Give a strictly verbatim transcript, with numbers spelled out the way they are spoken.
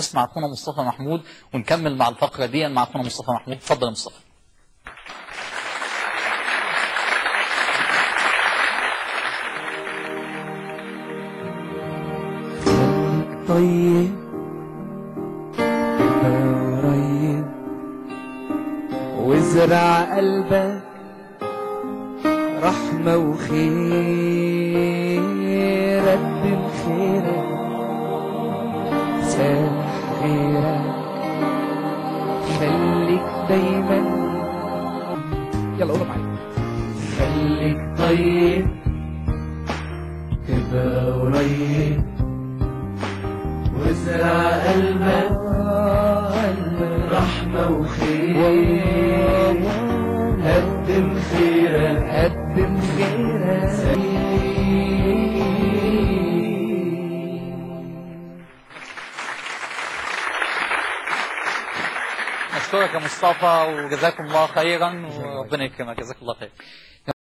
نسمع اخونا مصطفى محمود ونكمل مع الفقره دي مع اخونا مصطفى محمود. اتفضل يا مصطفى. طيب قريب وازرع قلبك رحمة وخير، قدم خيرك سامح غيرك، خليك دايما، يلا قولوا معايا، خليك طيب تبقى قريب وازرع قلبك رحمة وخير، قدم خيرك قدم خيرك. أشكرك يا مصطفى وجزاكم الله خيرا وربنا يكرمك. جزاك الله خير.